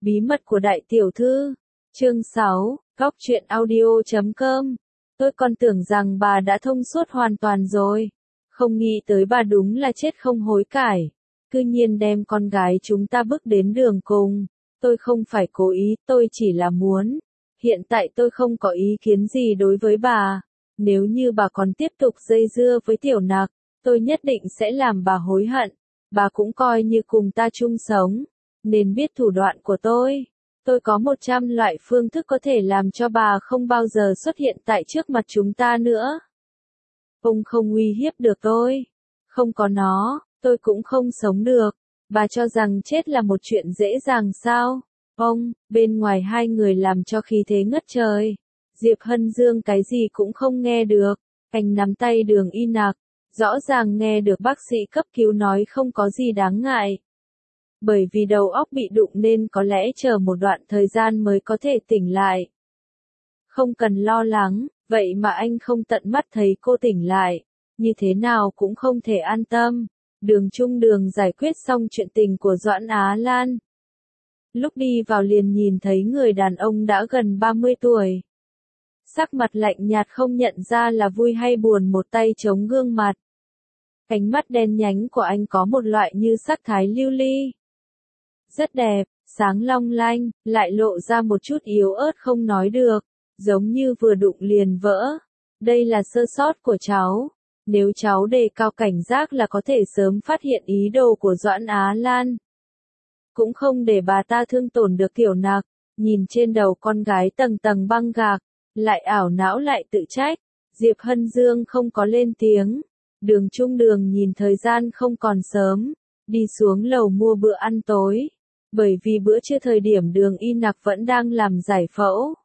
Bí mật của đại tiểu thư. Chương 6, Góc truyện audio.com. Tôi còn tưởng rằng bà đã thông suốt hoàn toàn rồi. Không nghĩ tới bà đúng là chết không hối cải. Cư nhiên đem con gái chúng ta bước đến đường cùng. Tôi không phải cố ý, tôi chỉ là muốn. Hiện tại tôi không có ý kiến gì đối với bà. Nếu như bà còn tiếp tục dây dưa với tiểu nặc, tôi nhất định sẽ làm bà hối hận. Bà cũng coi như cùng ta chung sống, nên biết thủ đoạn của tôi. Tôi có 100 loại phương thức có thể làm cho bà không bao giờ xuất hiện tại trước mặt chúng ta nữa. Ông không uy hiếp được tôi. Không có nó, tôi cũng không sống được. Bà cho rằng chết là một chuyện dễ dàng sao? Ông, bên ngoài hai người làm cho khí thế ngất trời. Diệp Hân Dương cái gì cũng không nghe được. Anh nắm tay Đường Y Nặc. Rõ ràng nghe được bác sĩ cấp cứu nói không có gì đáng ngại. Bởi vì đầu óc bị đụng nên có lẽ chờ một đoạn thời gian mới có thể tỉnh lại. Không cần lo lắng, vậy mà anh không tận mắt thấy cô tỉnh lại. Như thế nào cũng không thể an tâm. Đường Trung Đường giải quyết xong chuyện tình của Doãn Á Lan. Lúc đi vào liền nhìn thấy người đàn ông đã gần 30 tuổi. Sắc mặt lạnh nhạt không nhận ra là vui hay buồn, một tay chống gương mặt. Cánh mắt đen nhánh của anh có một loại như sắc thái lưu ly. Rất đẹp, sáng long lanh, lại lộ ra một chút yếu ớt không nói được, giống như vừa đụng liền vỡ. Đây là sơ sót của cháu. Nếu cháu đề cao cảnh giác là có thể sớm phát hiện ý đồ của Doãn Á Lan. Cũng không để bà ta thương tổn được tiểu nặc. Nhìn trên đầu con gái tầng tầng băng gạc, lại ảo não lại tự trách. Diệp Hân Dương không có lên tiếng. Đường Trung Đường nhìn thời gian không còn sớm, đi xuống lầu mua bữa ăn tối. Bởi vì bữa trưa thời điểm Đường Y Nặc vẫn đang làm giải phẫu.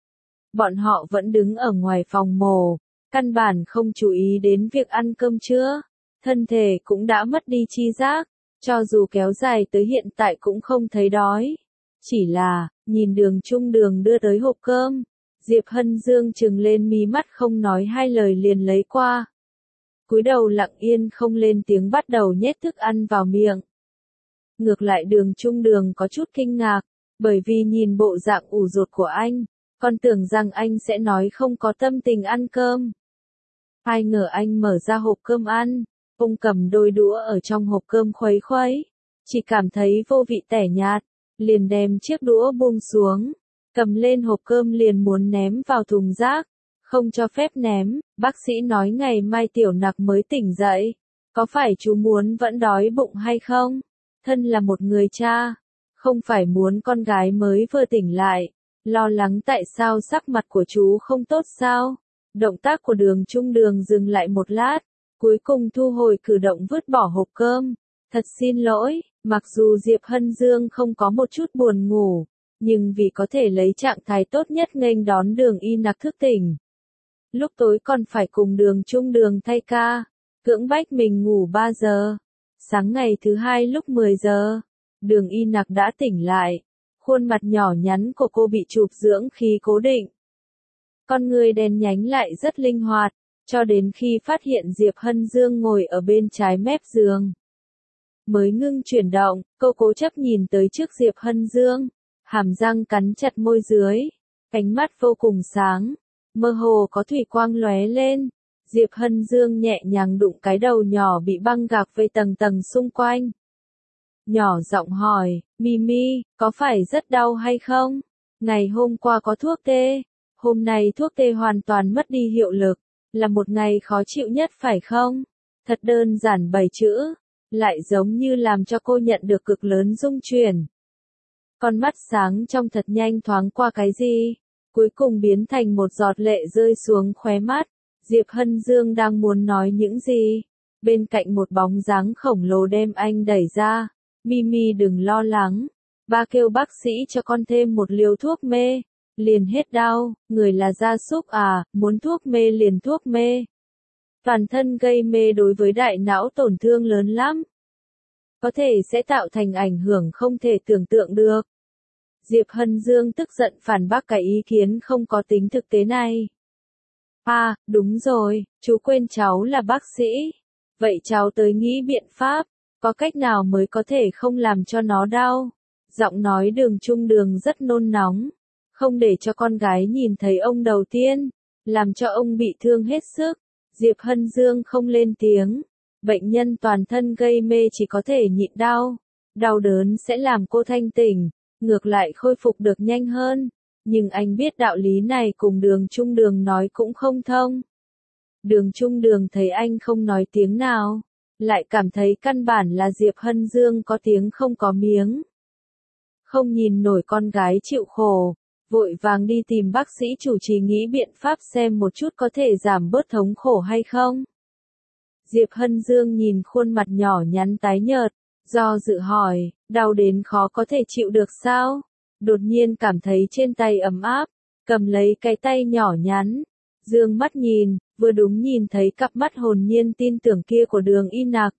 Bọn họ vẫn đứng ở ngoài phòng mổ, căn bản không chú ý đến việc ăn cơm trưa. Thân thể cũng đã mất đi chi giác, cho dù kéo dài tới hiện tại cũng không thấy đói. Chỉ là, nhìn Đường Trung Đường đưa tới hộp cơm, Diệp Hân Dương trừng lên mí mắt không nói hai lời liền lấy qua. Cúi đầu lặng yên không lên tiếng bắt đầu nhét thức ăn vào miệng. Ngược lại Đường Trung Đường có chút kinh ngạc, bởi vì nhìn bộ dạng ủ rột của anh, còn tưởng rằng anh sẽ nói không có tâm tình ăn cơm. Ai ngờ anh mở ra hộp cơm ăn, ông cầm đôi đũa ở trong hộp cơm khuấy khuấy, chỉ cảm thấy vô vị tẻ nhạt, liền đem chiếc đũa buông xuống, cầm lên hộp cơm liền muốn ném vào thùng rác. Không cho phép ném, bác sĩ nói ngày mai tiểu nặc mới tỉnh dậy. Có phải chú muốn vẫn đói bụng hay không? Thân là một người cha, không phải muốn con gái mới vừa tỉnh lại, lo lắng tại sao sắc mặt của chú không tốt sao? Động tác của Đường Trung Đường dừng lại một lát, cuối cùng thu hồi cử động vứt bỏ hộp cơm. Thật xin lỗi, mặc dù Diệp Hân Dương không có một chút buồn ngủ, nhưng vì có thể lấy trạng thái tốt nhất nghênh đón Đường Y Nặc thức tỉnh. Lúc tối còn phải cùng Đường Trung Đường thay ca, cưỡng bách mình ngủ 3 giờ. Sáng ngày thứ hai lúc 10 giờ, Đường Y Nặc đã tỉnh lại. Khuôn mặt nhỏ nhắn của cô bị chụp dưỡng khí cố định. Con người đen nhánh lại rất linh hoạt, cho đến khi phát hiện Diệp Hân Dương ngồi ở bên trái mép giường. Mới ngưng chuyển động, cô cố chấp nhìn tới trước Diệp Hân Dương, hàm răng cắn chặt môi dưới, cánh mắt vô cùng sáng, mơ hồ có thủy quang lóe lên. Diệp Hân Dương nhẹ nhàng đụng cái đầu nhỏ bị băng gạc vây tầng tầng xung quanh. Nhỏ giọng hỏi, Mimi, có phải rất đau hay không? Ngày hôm qua có thuốc tê, hôm nay thuốc tê hoàn toàn mất đi hiệu lực, là một ngày khó chịu nhất phải không? Thật đơn giản 7 chữ, lại giống như làm cho cô nhận được cực lớn rung chuyển. Con mắt sáng trong thật nhanh thoáng qua cái gì, cuối cùng biến thành một giọt lệ rơi xuống khóe mắt. Diệp Hân Dương đang muốn nói những gì, bên cạnh một bóng dáng khổng lồ đem anh đẩy ra. Mimi đừng lo lắng, ba kêu bác sĩ cho con thêm một liều thuốc mê, liền hết đau. Người là gia súc à, muốn thuốc mê liền thuốc mê. Toàn thân gây mê đối với đại não tổn thương lớn lắm, có thể sẽ tạo thành ảnh hưởng không thể tưởng tượng được. Diệp Hân Dương tức giận phản bác cái ý kiến không có tính thực tế này. À, đúng rồi, chú quên cháu là bác sĩ. Vậy cháu tới nghĩ biện pháp, có cách nào mới có thể không làm cho nó đau. Giọng nói Đường Trung Đường rất nôn nóng, không để cho con gái nhìn thấy ông đầu tiên, làm cho ông bị thương hết sức. Diệp Hân Dương không lên tiếng, bệnh nhân toàn thân gây mê chỉ có thể nhịn đau, đau đớn sẽ làm cô thanh tỉnh, ngược lại khôi phục được nhanh hơn, nhưng anh biết đạo lý này cùng Đường Trung Đường nói cũng không thông. Đường Trung Đường thấy anh không nói tiếng nào, lại cảm thấy căn bản là Diệp Hân Dương có tiếng không có miếng. Không nhìn nổi con gái chịu khổ, vội vàng đi tìm bác sĩ chủ trì nghĩ biện pháp xem một chút có thể giảm bớt thống khổ hay không. Diệp Hân Dương nhìn khuôn mặt nhỏ nhắn tái nhợt, do dự hỏi, đau đến khó có thể chịu được sao? Đột nhiên cảm thấy trên tay ấm áp, cầm lấy cái tay nhỏ nhắn, dương mắt nhìn, vừa đúng nhìn thấy cặp mắt hồn nhiên tin tưởng kia của Đường Y Nặc.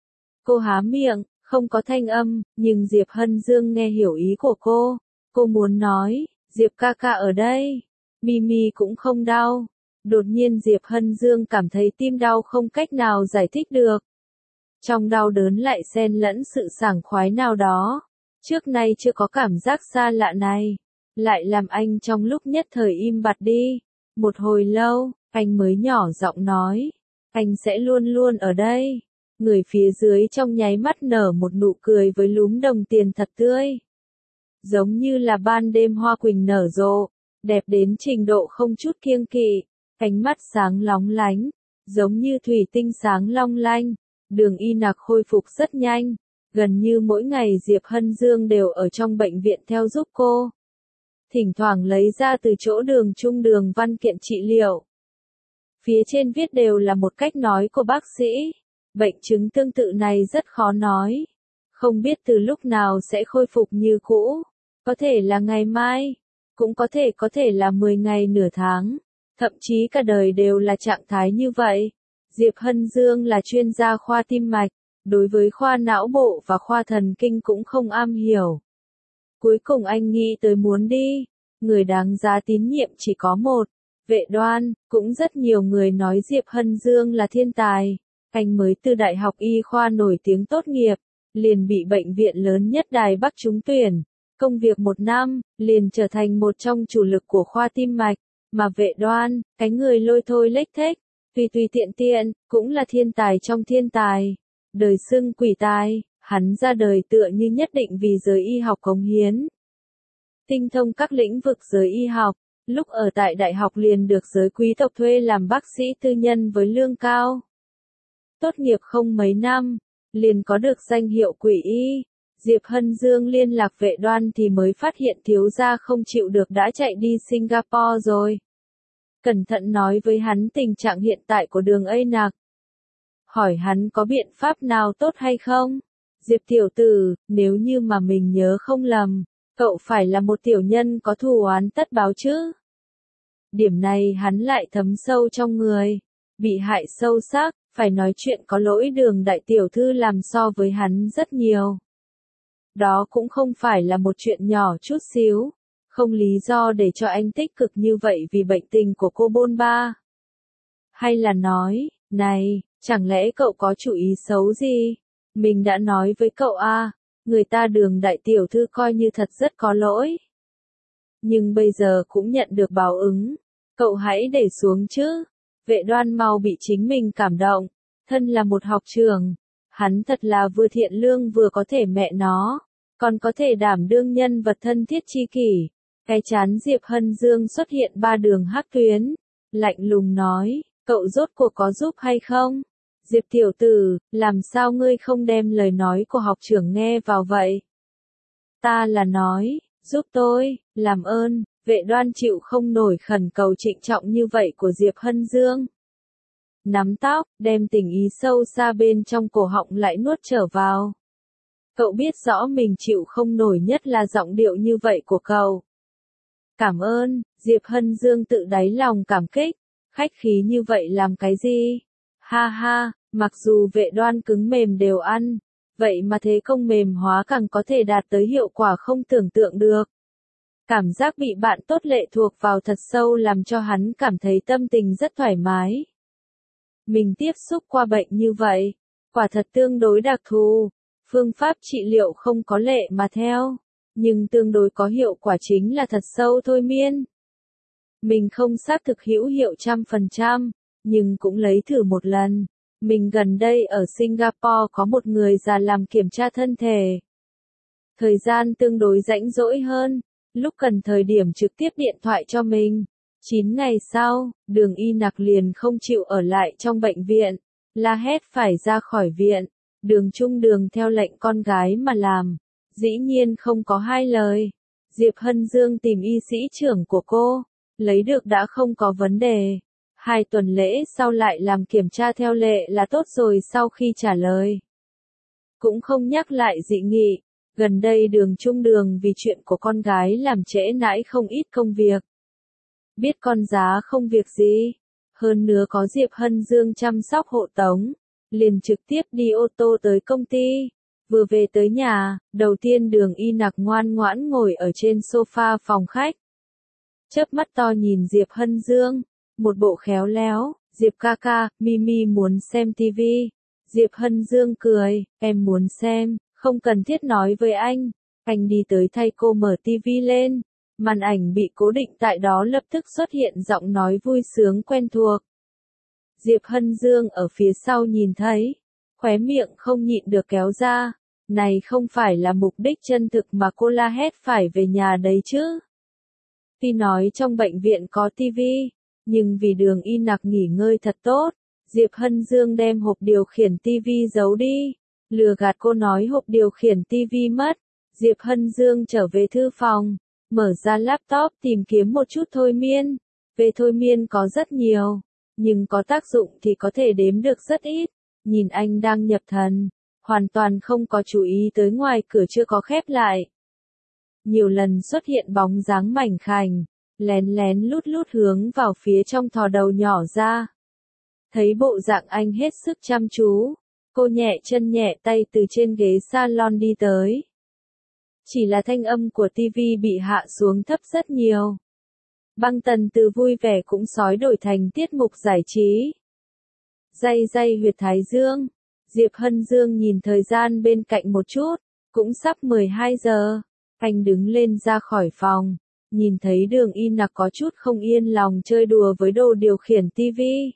Cô há miệng, không có thanh âm, nhưng Diệp Hân Dương nghe hiểu ý của cô. Cô muốn nói, Diệp ca ca ở đây, Mimi cũng không đau. Đột nhiên Diệp Hân Dương cảm thấy tim đau không cách nào giải thích được. Trong đau đớn lại xen lẫn sự sảng khoái nào đó. Trước nay chưa có cảm giác xa lạ này, lại làm anh trong lúc nhất thời im bặt đi. Một hồi lâu, anh mới nhỏ giọng nói, anh sẽ luôn luôn ở đây. Người phía dưới trong nháy mắt nở một nụ cười với lúm đồng tiền thật tươi. Giống như là ban đêm hoa quỳnh nở rộ, đẹp đến trình độ không chút kiêng kỵ, ánh mắt sáng lóng lánh, giống như thủy tinh sáng long lanh. Đường Y Nặc khôi phục rất nhanh, gần như mỗi ngày Diệp Hân Dương đều ở trong bệnh viện theo giúp cô. Thỉnh thoảng lấy ra từ chỗ Đường Trung Đường văn kiện trị liệu. Phía trên viết đều là một cách nói của bác sĩ. Bệnh chứng tương tự này rất khó nói. Không biết từ lúc nào sẽ khôi phục như cũ. Có thể là ngày mai. Cũng có thể là 10 ngày nửa tháng. Thậm chí cả đời đều là trạng thái như vậy. Diệp Hân Dương là chuyên gia khoa tim mạch. Đối với khoa não bộ và khoa thần kinh cũng không am hiểu. Cuối cùng anh nghĩ tới muốn đi. Người đáng giá tín nhiệm chỉ có một. Vệ Đoan, cũng rất nhiều người nói Diệp Hân Dương là thiên tài. Anh mới từ đại học y khoa nổi tiếng tốt nghiệp, liền bị bệnh viện lớn nhất Đài Bắc trúng tuyển. Công việc 1 năm, liền trở thành một trong chủ lực của khoa tim mạch. Mà Vệ Đoan, cái người lôi thôi lếch thếch, tùy tùy tiện tiện, cũng là thiên tài trong thiên tài. Đời xưng quỷ tài, hắn ra đời tựa như nhất định vì giới y học cống hiến. Tinh thông các lĩnh vực giới y học, lúc ở tại đại học liền được giới quý tộc thuê làm bác sĩ tư nhân với lương cao. Tốt nghiệp không mấy năm, liền có được danh hiệu quỷ y. Diệp Hân Dương liên lạc Vệ Đoan thì mới phát hiện thiếu gia không chịu được đã chạy đi Singapore rồi. Cẩn thận nói với hắn tình trạng hiện tại của Đường Y Nặc. Hỏi hắn có biện pháp nào tốt hay không? Diệp tiểu tử, nếu như mà mình nhớ không lầm, cậu phải là một tiểu nhân có thù oán tất báo chứ? Điểm này hắn lại thấm sâu trong người. Bị hại sâu sắc, phải nói chuyện có lỗi Đường đại tiểu thư làm so với hắn rất nhiều. Đó cũng không phải là một chuyện nhỏ chút xíu. Không lý do để cho anh tích cực như vậy vì bệnh tình của cô bôn ba. Hay là nói, này, chẳng lẽ cậu có chủ ý xấu gì? Mình đã nói với cậu người ta Đường đại tiểu thư coi như thật rất có lỗi. Nhưng bây giờ cũng nhận được báo ứng. Cậu hãy để xuống chứ. Vệ Đoan mau bị chính mình cảm động. Thân là một học trưởng. Hắn thật là vừa thiện lương vừa có thể mẹ nó. Còn có thể đảm đương nhân vật thân thiết chi kỷ. Cái chán Diệp Hân Dương xuất hiện 3 đường hắc tuyến. Lạnh lùng nói, cậu rốt cuộc có giúp hay không? Diệp tiểu tử, làm sao ngươi không đem lời nói của học trưởng nghe vào vậy? Ta là nói, giúp tôi, làm ơn. Vệ Đoan chịu không nổi khẩn cầu trịnh trọng như vậy của Diệp Hân Dương. Nắm tóc, đem tình ý sâu xa bên trong cổ họng lại nuốt trở vào. Cậu biết rõ mình chịu không nổi nhất là giọng điệu như vậy của cậu. Cảm ơn, Diệp Hân Dương tự đáy lòng cảm kích. Khách khí như vậy làm cái gì? Ha ha, mặc dù Vệ Đoan cứng mềm đều ăn. Vậy mà thế công mềm hóa càng có thể đạt tới hiệu quả không tưởng tượng được. Cảm giác bị bạn tốt lệ thuộc vào thật sâu làm cho hắn cảm thấy tâm tình rất thoải mái. Mình tiếp xúc qua bệnh như vậy, quả thật tương đối đặc thù, phương pháp trị liệu không có lệ mà theo. nhưng tương đối có hiệu quả chính là thật sâu thôi miên. Mình không xác thực hữu hiệu 100%, nhưng cũng lấy thử một lần. Mình gần đây ở Singapore có một người già làm kiểm tra thân thể. Thời gian tương đối rảnh rỗi hơn, lúc cần thời điểm trực tiếp điện thoại cho mình. 9 ngày sau, Đường Y Nặc liền không chịu ở lại trong bệnh viện, la hét phải ra khỏi viện. Đường Trung Đường theo lệnh con gái mà làm, dĩ nhiên không có hai lời. Diệp Hân Dương tìm y sĩ trưởng của cô, lấy được đã không có vấn đề. 2 tuần lễ sau lại làm kiểm tra theo lệ là tốt rồi. Sau khi trả lời, cũng không nhắc lại dị nghị. Gần đây Đường Trung Đường vì chuyện của con gái làm trễ nải không ít công việc. Biết con giá không việc gì, hơn nữa có Diệp Hân Dương chăm sóc hộ tống, liền trực tiếp đi ô tô tới công ty. Vừa về tới nhà, đầu tiên Đường Y Nặc ngoan ngoãn ngồi ở trên sofa phòng khách. Chớp mắt to nhìn Diệp Hân Dương, một bộ khéo léo, Diệp ca ca, Mimi muốn xem tivi. Diệp Hân Dương cười, em muốn xem, không cần thiết nói với anh đi tới thay cô mở tivi lên. Màn ảnh bị cố định tại đó lập tức xuất hiện giọng nói vui sướng quen thuộc. Diệp Hân Dương ở phía sau nhìn thấy, khóe miệng không nhịn được kéo ra. Này không phải là mục đích chân thực mà cô la hét phải về nhà đấy chứ. Tuy nói trong bệnh viện có tivi, nhưng vì Đường Y Nặc nghỉ ngơi thật tốt, Diệp Hân Dương đem hộp điều khiển tivi giấu đi, lừa gạt cô nói hộp điều khiển tivi mất. Diệp Hân Dương trở về thư phòng, mở ra laptop tìm kiếm một chút thôi miên. Về thôi miên có rất nhiều, nhưng có tác dụng thì có thể đếm được rất ít. Nhìn anh đang nhập thần, hoàn toàn không có chú ý tới ngoài cửa chưa có khép lại. Nhiều lần xuất hiện bóng dáng mảnh khảnh, lén lén lút lút hướng vào phía trong thò đầu nhỏ ra. Thấy bộ dạng anh hết sức chăm chú, cô nhẹ chân nhẹ tay từ trên ghế salon đi tới. Chỉ là thanh âm của tivi bị hạ xuống thấp rất nhiều. Băng tần từ vui vẻ cũng sói đổi thành tiết mục giải trí. Day huyệt thái dương. Diệp Hân Dương nhìn thời gian bên cạnh một chút, cũng sắp 12 giờ. Anh đứng lên ra khỏi phòng, nhìn thấy Đường Y Nặc có chút không yên lòng chơi đùa với đồ điều khiển tivi.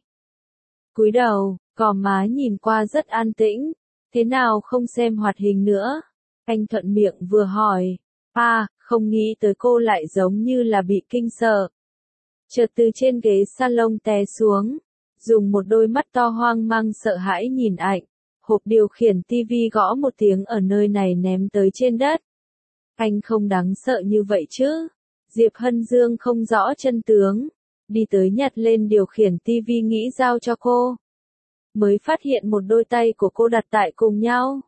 Cúi đầu, gò má nhìn qua rất an tĩnh, thế nào không xem hoạt hình nữa? Anh thuận miệng vừa hỏi, không nghĩ tới cô lại giống như là bị kinh sợ. Chợt từ trên ghế salon té xuống, dùng một đôi mắt to hoang mang sợ hãi nhìn anh. Hộp điều khiển tivi gõ một tiếng ở nơi này ném tới trên đất. Anh không đáng sợ như vậy chứ? Diệp Hân Dương không rõ chân tướng, đi tới nhặt lên điều khiển tivi nghĩ giao cho cô. Mới phát hiện một đôi tay của cô đặt tại cùng nhau.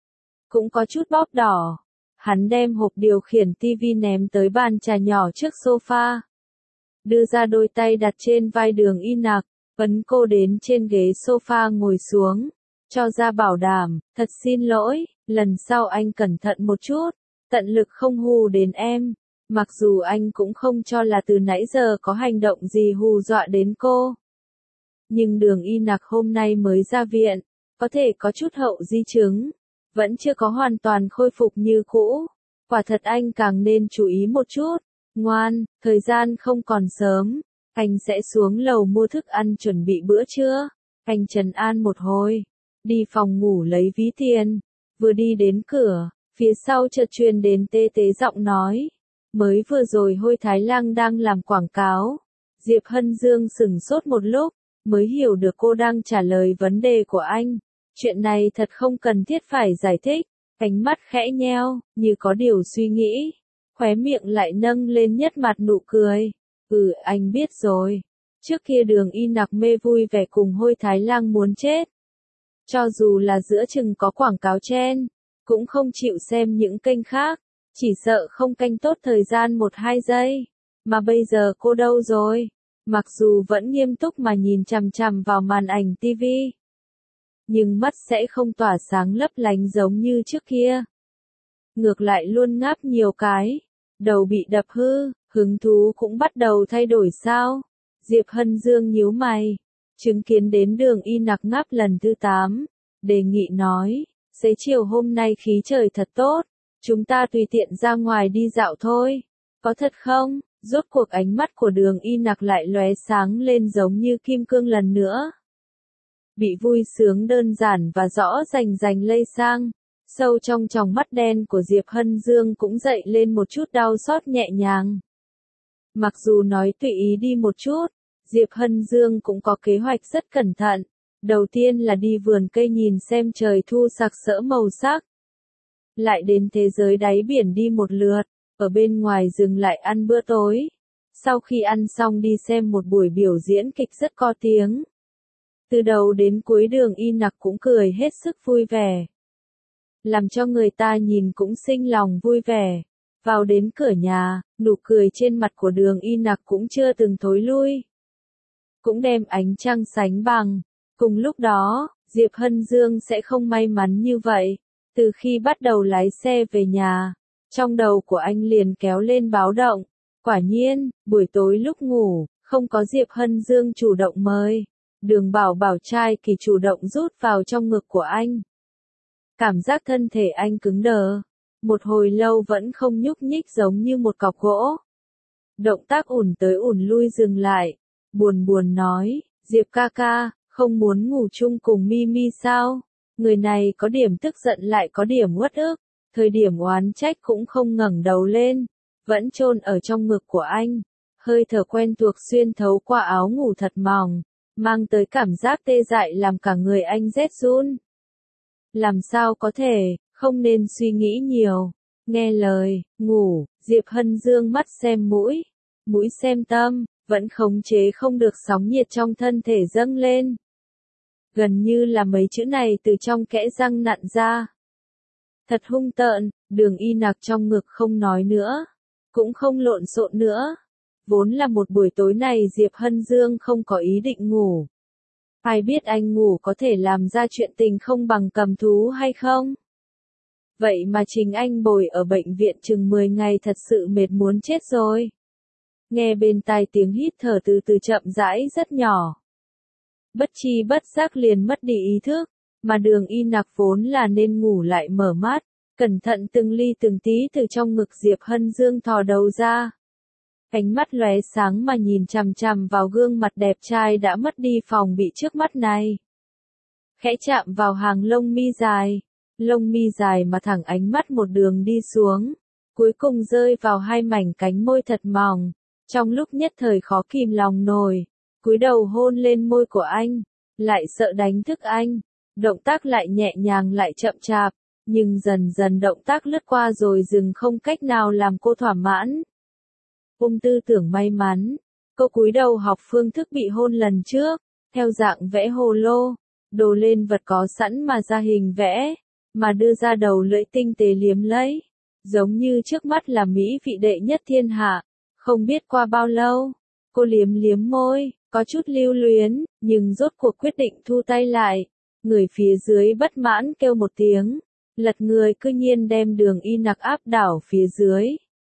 Cũng có chút bóp đỏ. Hắn đem hộp điều khiển tivi ném tới bàn trà nhỏ trước sofa. Đưa ra đôi tay đặt trên vai Đường Y Nặc, ấn cô đến trên ghế sofa ngồi xuống. Cho ra bảo đảm, thật xin lỗi, lần sau anh cẩn thận một chút, tận lực không hù đến em. Mặc dù anh cũng không cho là từ nãy giờ có hành động gì hù dọa đến cô. Nhưng Đường Y Nặc hôm nay mới ra viện, có thể có chút hậu di chứng, vẫn chưa có hoàn toàn khôi phục như cũ. Quả thật anh càng nên chú ý một chút. Ngoan, thời gian không còn sớm, anh sẽ xuống lầu mua thức ăn chuẩn bị bữa trưa. Anh trấn an một hồi, đi phòng ngủ lấy ví tiền, vừa đi đến cửa, phía sau chợt truyền đến tê tê giọng nói. Mới vừa rồi Hôi Thái Lang đang làm quảng cáo. Diệp Hân Dương sửng sốt một lúc, mới hiểu được cô đang trả lời vấn đề của anh. Chuyện này thật không cần thiết phải giải thích. Ánh mắt khẽ nheo, như có điều suy nghĩ. Khóe miệng lại nâng lên nhất mặt nụ cười. Anh biết rồi. Trước kia Đường Y Nặc mê vui vẻ cùng Hôi Thái Lang muốn chết. Cho dù là giữa chừng có quảng cáo chen, cũng không chịu xem những kênh khác. Chỉ sợ không canh tốt thời gian 1-2 giây. Mà bây giờ cô đâu rồi? Mặc dù vẫn nghiêm túc mà nhìn chằm chằm vào màn ảnh tivi, nhưng mắt sẽ không tỏa sáng lấp lánh giống như trước kia. Ngược lại luôn ngáp nhiều cái, đầu bị đập hư, hứng thú cũng bắt đầu thay đổi sao? Diệp Hân Dương nhíu mày, chứng kiến đến Đường Y Nặc ngáp lần thứ 8, đề nghị nói, xế chiều hôm nay khí trời thật tốt, Chúng ta tùy tiện ra ngoài đi dạo thôi. Có thật không? Rốt cuộc ánh mắt của Đường Y Nặc lại lóe sáng lên giống như kim cương lần nữa. Bị vui sướng đơn giản và rõ rành lây sang. Sâu trong tròng mắt đen của Diệp Hân Dương cũng dậy lên một chút đau xót nhẹ nhàng. Mặc dù nói tùy ý đi một chút, Diệp Hân Dương cũng có kế hoạch rất cẩn thận. Đầu tiên là đi vườn cây nhìn xem trời thu sặc sỡ màu sắc. Lại đến thế giới đáy biển đi một lượt, ở bên ngoài dừng lại ăn bữa tối. Sau khi ăn xong đi xem một buổi biểu diễn kịch rất có tiếng. Từ đầu đến cuối Đường Y Nặc cũng cười hết sức vui vẻ. Làm cho người ta nhìn cũng sinh lòng vui vẻ. Vào đến cửa nhà, nụ cười trên mặt của Đường Y Nặc cũng chưa từng thối lui. Cũng đem ánh trăng sánh bằng. Cùng lúc đó, Diệp Hân Dương sẽ không may mắn như vậy. Từ khi bắt đầu lái xe về nhà, trong đầu của anh liền kéo lên báo động. Quả nhiên, buổi tối lúc ngủ, không có Diệp Hân Dương chủ động mời. Đường Bảo Bảo trai kỳ chủ động rút vào trong ngực của anh. Cảm giác thân thể anh cứng đờ. Một hồi lâu vẫn không nhúc nhích giống như một cọc gỗ. Động tác ủn tới ủn lui dừng lại. Buồn buồn nói, Diệp ca ca, không muốn ngủ chung cùng Mimi sao? Người này có điểm tức giận lại có điểm uất ức. Thời điểm oán trách cũng không ngẩng đầu lên. Vẫn chôn ở trong ngực của anh. Hơi thở quen thuộc xuyên thấu qua áo ngủ thật mỏng. Mang tới cảm giác tê dại làm cả người anh rét run. Làm sao có thể, không nên suy nghĩ nhiều. Nghe lời, ngủ, Diệp Hân Dương mắt xem mũi, mũi xem tâm, vẫn khống chế không được sóng nhiệt trong thân thể dâng lên. Gần như là mấy chữ này từ trong kẽ răng nặn ra. Thật hung tợn, Đường Y Nặc trong ngực không nói nữa, cũng không lộn xộn nữa. Vốn là một buổi tối này Diệp Hân Dương không có ý định ngủ. Ai biết anh ngủ có thể làm ra chuyện tình không bằng cầm thú hay không? Vậy mà chính anh bồi ở bệnh viện chừng 10 ngày thật sự mệt muốn chết rồi. Nghe bên tai tiếng hít thở từ từ chậm rãi rất nhỏ. Bất chi bất giác liền mất đi ý thức, mà Đường Y Nặc vốn là nên ngủ lại mở mắt, cẩn thận từng ly từng tí từ trong ngực Diệp Hân Dương thò đầu ra. Ánh mắt lóe sáng mà nhìn chằm chằm vào gương mặt đẹp trai đã mất đi phòng bị trước mắt này. Khẽ chạm vào hàng lông mi dài mà thẳng ánh mắt một đường đi xuống, cuối cùng rơi vào hai mảnh cánh môi thật mỏng, trong lúc nhất thời khó kìm lòng nổi, cúi đầu hôn lên môi của anh, lại sợ đánh thức anh, động tác lại nhẹ nhàng lại chậm chạp, nhưng dần dần động tác lướt qua rồi dừng không cách nào làm cô thỏa mãn. Tư tưởng may mắn, cô cúi đầu học phương thức bị hôn lần trước, theo dạng vẽ hồ lô, đồ lên vật có sẵn mà ra hình vẽ, mà đưa ra đầu lưỡi tinh tế liếm lấy, giống như trước mắt là mỹ vị đệ nhất thiên hạ. Không biết qua bao lâu, cô liếm liếm môi, có chút lưu luyến, nhưng rốt cuộc quyết định thu tay lại. Người phía dưới bất mãn kêu một tiếng, lật người cư nhiên đem Đường Y Nặc áp đảo phía dưới.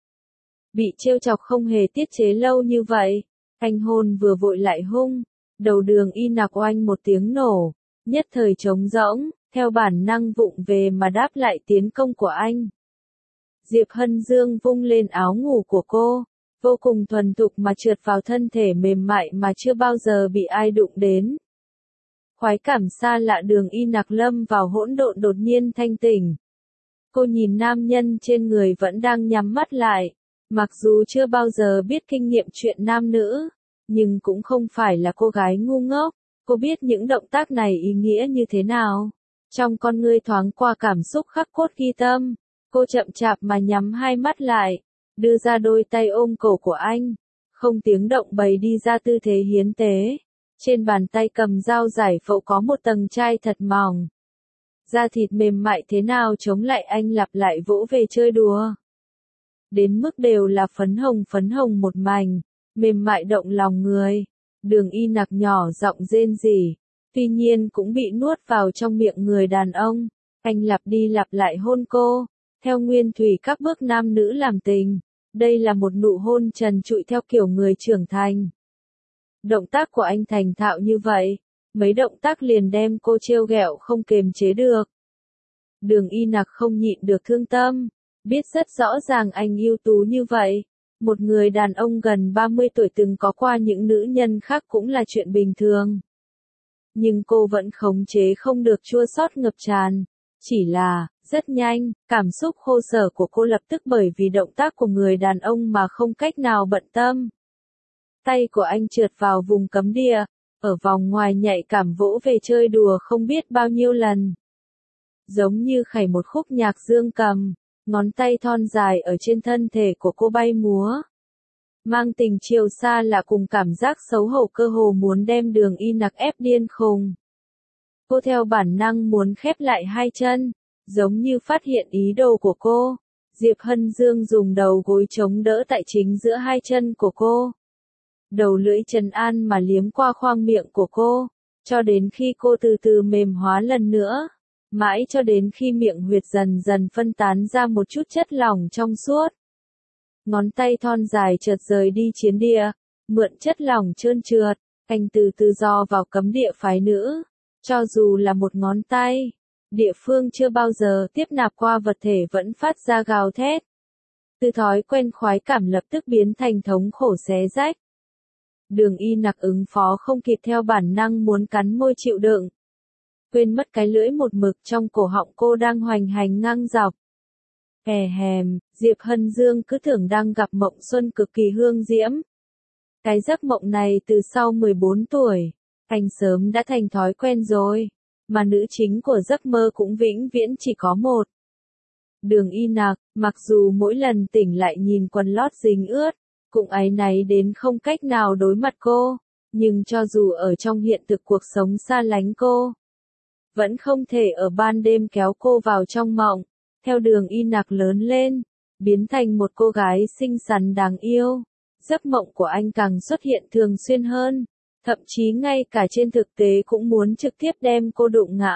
Bị trêu chọc không hề tiết chế lâu như vậy, anh hôn vừa vội lại hung, đầu Đường Y Nặc oanh một tiếng nổ, nhất thời trống rỗng, theo bản năng vụng về mà đáp lại tiến công của anh. Diệp Hân Dương vung lên áo ngủ của cô, vô cùng thuần thục mà trượt vào thân thể mềm mại mà chưa bao giờ bị ai đụng đến. Khoái cảm xa lạ Đường Y Nặc lâm vào hỗn độn đột nhiên thanh tỉnh. Cô nhìn nam nhân trên người vẫn đang nhắm mắt lại. Mặc dù chưa bao giờ biết kinh nghiệm chuyện nam nữ, nhưng cũng không phải là cô gái ngu ngốc, cô biết những động tác này ý nghĩa như thế nào. Trong con ngươi thoáng qua cảm xúc khắc cốt ghi tâm, cô chậm chạp mà nhắm hai mắt lại, đưa ra đôi tay ôm cổ của anh, không tiếng động bày đi ra tư thế hiến tế. Trên bàn tay cầm dao giải phẫu có một tầng chai thật mỏng. Da thịt mềm mại thế nào chống lại anh lặp lại vỗ về chơi đùa. Đến mức đều là phấn hồng một mảnh, mềm mại động lòng người. Đường Y Nặc nhỏ giọng rên rỉ, tuy nhiên cũng bị nuốt vào trong miệng người đàn ông. Anh lặp đi lặp lại hôn cô, theo nguyên thủy các bước nam nữ làm tình. Đây là một nụ hôn trần trụi theo kiểu người trưởng thành. Động tác của anh thành thạo như vậy, mấy động tác liền đem cô trêu ghẹo không kềm chế được. Đường Y Nặc không nhịn được thương tâm, Biết rất rõ ràng anh ưu tú như vậy. Một người đàn ông gần 30 tuổi từng có qua những nữ nhân khác cũng là chuyện bình thường. Nhưng cô vẫn khống chế không được chua xót ngập tràn. Chỉ là, rất nhanh, cảm xúc khô sở của cô lập tức bởi vì động tác của người đàn ông mà không cách nào bận tâm. Tay của anh trượt vào vùng cấm địa, ở vòng ngoài nhạy cảm vỗ về chơi đùa không biết bao nhiêu lần. Giống như khảy một khúc nhạc dương cầm, ngón tay thon dài ở trên thân thể của cô bay múa. Mang tình chiều xa lạ cùng cảm giác xấu hổ cơ hồ muốn đem Đường Y Nặc ép điên khùng. Cô theo bản năng muốn khép lại hai chân, giống như phát hiện ý đồ của cô. Diệp Hân Dương dùng đầu gối chống đỡ tại chính giữa hai chân của cô. Đầu lưỡi trấn an mà liếm qua khoang miệng của cô, cho đến khi cô từ từ mềm hóa lần nữa. Mãi cho đến khi miệng huyệt dần dần phân tán ra một chút chất lỏng trong suốt. Ngón tay thon dài chợt rời đi chiến địa, mượn chất lỏng trơn trượt, anh từ từ dò vào cấm địa phái nữ. Cho dù là một ngón tay, địa phương chưa bao giờ tiếp nạp qua vật thể vẫn phát ra gào thét. Từ thói quen khoái cảm lập tức biến thành thống khổ xé rách. Đường Y Nặc ứng phó không kịp theo bản năng muốn cắn môi chịu đựng. Quên mất cái lưỡi một mực trong cổ họng cô đang hoành hành ngang dọc. Hèm, Diệp Hân Dương cứ tưởng đang gặp mộng xuân cực kỳ hương diễm. Cái giấc mộng này từ sau 14 tuổi, anh sớm đã thành thói quen rồi, mà nữ chính của giấc mơ cũng vĩnh viễn chỉ có một. Đường Y Nặc, mặc dù mỗi lần tỉnh lại nhìn quần lót dính ướt, cũng áy náy đến không cách nào đối mặt cô, nhưng cho dù ở trong hiện thực cuộc sống xa lánh cô, vẫn không thể ở ban đêm kéo cô vào trong mộng. Theo Đường Y Nặc lớn lên, biến thành một cô gái xinh xắn đáng yêu, giấc mộng của anh càng xuất hiện thường xuyên hơn, thậm chí ngay cả trên thực tế cũng muốn trực tiếp đem cô đụng ngã.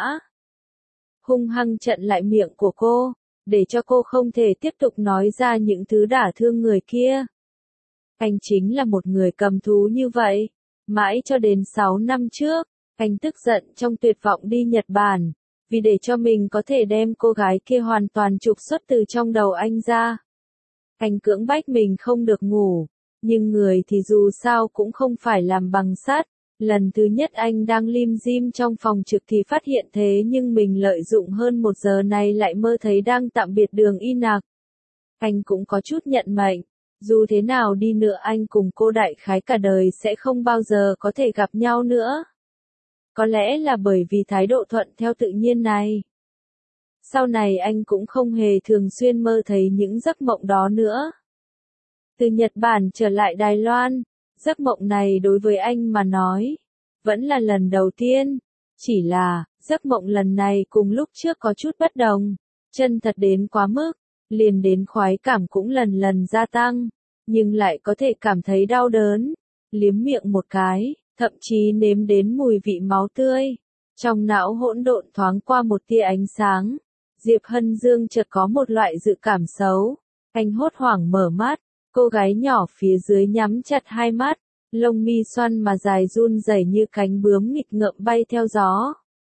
Hung hăng chặn lại miệng của cô, để cho cô không thể tiếp tục nói ra những thứ đả thương người kia. Anh chính là một người cầm thú như vậy, mãi cho đến 6 năm trước, anh tức giận trong tuyệt vọng đi Nhật Bản, vì để cho mình có thể đem cô gái kia hoàn toàn trục xuất từ trong đầu anh ra. Anh cưỡng bách mình không được ngủ, nhưng người thì dù sao cũng không phải làm bằng sắt. Lần thứ nhất anh đang lim dim trong phòng trực thì phát hiện thế nhưng mình lợi dụng hơn 1 giờ này lại mơ thấy đang tạm biệt Đường Y Nặc. Anh cũng có chút nhận mệnh, dù thế nào đi nữa anh cùng cô đại khái cả đời sẽ không bao giờ có thể gặp nhau nữa. Có lẽ là bởi vì thái độ thuận theo tự nhiên này. Sau này anh cũng không hề thường xuyên mơ thấy những giấc mộng đó nữa. Từ Nhật Bản trở lại Đài Loan, giấc mộng này đối với anh mà nói, vẫn là lần đầu tiên. Chỉ là, giấc mộng lần này cùng lúc trước có chút bất đồng, chân thật đến quá mức, liền đến khoái cảm cũng lần lần gia tăng, nhưng lại có thể cảm thấy đau đớn, liếm miệng một cái, thậm chí nếm đến mùi vị máu tươi. Trong não hỗn độn thoáng qua một tia ánh sáng, Diệp Hân Dương chợt có một loại dự cảm xấu. Anh hốt hoảng mở mắt, cô gái nhỏ phía dưới nhắm chặt hai mắt, lông mi xoăn mà dài run rẩy như cánh bướm nghịch ngợm bay theo gió.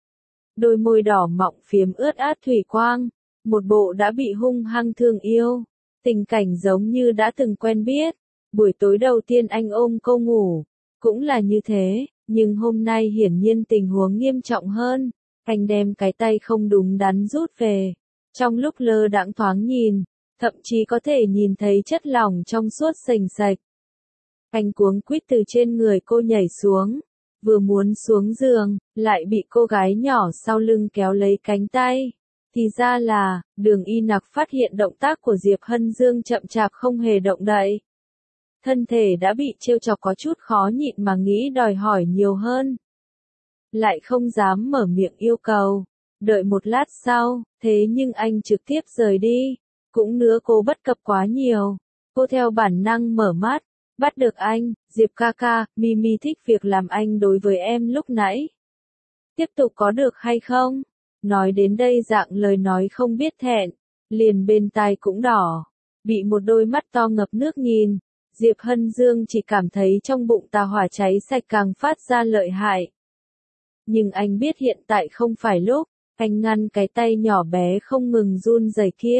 Đôi môi đỏ mọng phiếm ướt át thủy quang, một bộ đã bị hung hăng thương yêu. Tình cảnh giống như đã từng quen biết. Buổi tối đầu tiên anh ôm cô ngủ, cũng là như thế, nhưng hôm nay hiển nhiên tình huống nghiêm trọng hơn. Anh đem cái tay không đúng đắn rút về. Trong lúc lơ đãng thoáng nhìn, thậm chí có thể nhìn thấy chất lỏng trong suốt sềnh sạch. Anh cuống quýt từ trên người cô nhảy xuống, vừa muốn xuống giường, lại bị cô gái nhỏ sau lưng kéo lấy cánh tay. Thì ra là, Đường Y Nặc phát hiện động tác của Diệp Hân Dương chậm chạp không hề động đậy. Thân thể đã bị trêu chọc có chút khó nhịn mà nghĩ đòi hỏi nhiều hơn. Lại không dám mở miệng yêu cầu. Đợi một lát sau, thế nhưng anh trực tiếp rời đi. Cũng nữa cô bất cập quá nhiều. Cô theo bản năng mở mắt. Bắt được anh, Diệp ca ca, Mimi thích việc làm anh đối với em lúc nãy. Tiếp tục có được hay không? Nói đến đây dạng lời nói không biết thẹn, liền bên tai cũng đỏ. Bị một đôi mắt to ngập nước nhìn, Diệp Hân Dương chỉ cảm thấy trong bụng tà hỏa cháy sạch càng phát ra lợi hại. Nhưng anh biết hiện tại không phải lúc, anh ngăn cái tay nhỏ bé không ngừng run rẩy kia,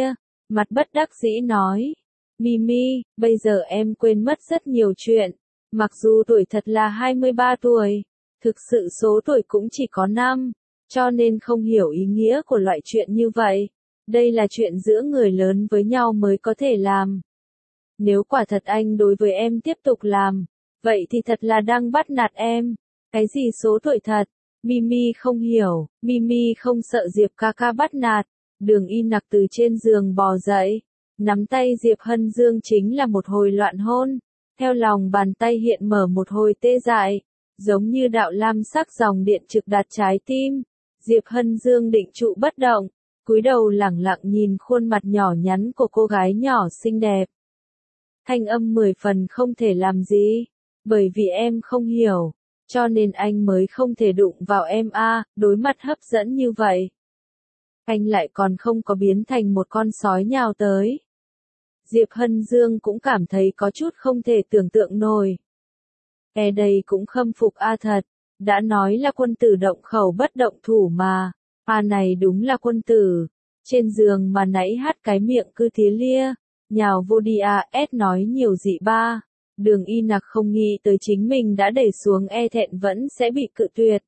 mặt bất đắc dĩ nói. Mimi, bây giờ em quên mất rất nhiều chuyện. Mặc dù tuổi thật là 23 tuổi, thực sự số tuổi cũng chỉ có 5, cho nên không hiểu ý nghĩa của loại chuyện như vậy. Đây là chuyện giữa người lớn với nhau mới có thể làm. Nếu quả thật anh đối với em tiếp tục làm, vậy thì thật là đang bắt nạt em. Cái gì số tuổi thật? Mimi không hiểu, Mimi không sợ Diệp ca ca bắt nạt. Đường Y Nặc từ trên giường bò dậy, nắm tay Diệp Hân Dương chính là một hồi loạn hôn. Theo lòng bàn tay hiện mở một hồi tê dại, giống như đạo lam sắc dòng điện trực đạt trái tim. Diệp Hân Dương định trụ bất động, cúi đầu lẳng lặng nhìn khuôn mặt nhỏ nhắn của cô gái nhỏ xinh đẹp. Thanh âm 10 phần không thể làm gì, bởi vì em không hiểu, cho nên anh mới không thể đụng vào em đối mặt hấp dẫn như vậy. Anh lại còn không có biến thành một con sói nhào tới. Diệp Hân Dương cũng cảm thấy có chút không thể tưởng tượng nổi. Đây cũng khâm phục thật, đã nói là quân tử động khẩu bất động thủ mà, này đúng là quân tử, trên giường mà nãy hát cái miệng cứ tía lia, nhào vô đi nói nhiều dị ba. Đường Y Nặc không nghĩ tới chính mình đã đẩy xuống thẹn vẫn sẽ bị cự tuyệt.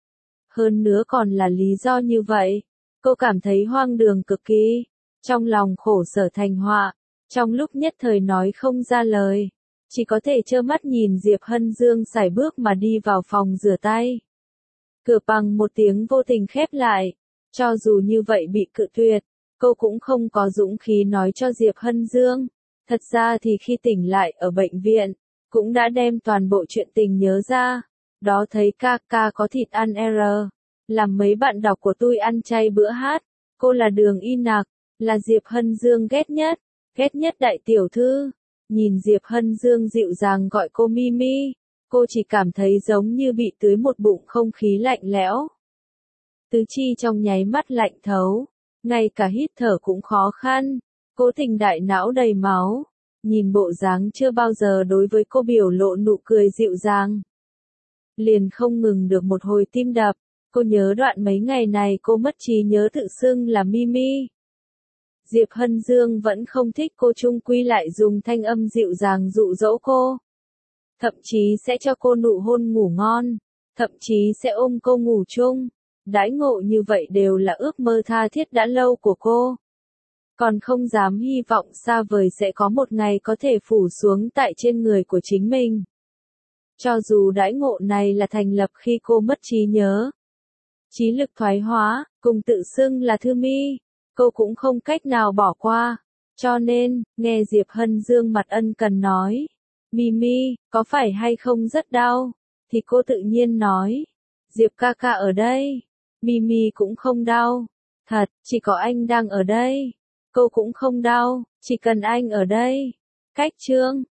Hơn nữa còn là lý do như vậy, cô cảm thấy hoang đường cực kỳ, trong lòng khổ sở thành họa, trong lúc nhất thời nói không ra lời, chỉ có thể trơ mắt nhìn Diệp Hân Dương sải bước mà đi vào phòng rửa tay. Cửa bằng một tiếng vô tình khép lại, cho dù như vậy bị cự tuyệt, cô cũng không có dũng khí nói cho Diệp Hân Dương. Thật ra thì khi tỉnh lại ở bệnh viện, cũng đã đem toàn bộ chuyện tình nhớ ra. Đó thấy ca ca có thịt ăn làm mấy bạn đọc của tôi ăn chay bữa hát. Cô là Đường Y Nặc, là Diệp Hân Dương ghét nhất đại tiểu thư. Nhìn Diệp Hân Dương dịu dàng gọi cô Mimi, cô chỉ cảm thấy giống như bị tưới một bụng không khí lạnh lẽo. Tứ chi trong nháy mắt lạnh thấu, ngay cả hít thở cũng khó khăn. Cố Tình đại não đầy máu, nhìn bộ dáng chưa bao giờ đối với cô biểu lộ nụ cười dịu dàng. Liền không ngừng được một hồi tim đập, cô nhớ đoạn mấy ngày này cô mất trí nhớ tự xưng là Mimi. Diệp Hân Dương vẫn không thích cô, chung quy lại dùng thanh âm dịu dàng dụ dỗ cô. Thậm chí sẽ cho cô nụ hôn ngủ ngon, thậm chí sẽ ôm cô ngủ chung. Đãi ngộ như vậy đều là ước mơ tha thiết đã lâu của cô. Còn không dám hy vọng xa vời sẽ có một ngày có thể phủ xuống tại trên người của chính mình. Cho dù đãi ngộ này là thành lập khi cô mất trí nhớ, trí lực thoái hóa, cùng tự xưng là Thư Mi, cô cũng không cách nào bỏ qua. Cho nên, nghe Diệp Hân Dương mặt ân cần nói, Mimi, có phải hay không rất đau, thì cô tự nhiên nói, Diệp ca ca ở đây, Mimi cũng không đau, thật, chỉ có anh đang ở đây. Cô cũng không đau, chỉ cần anh ở đây. Cách chương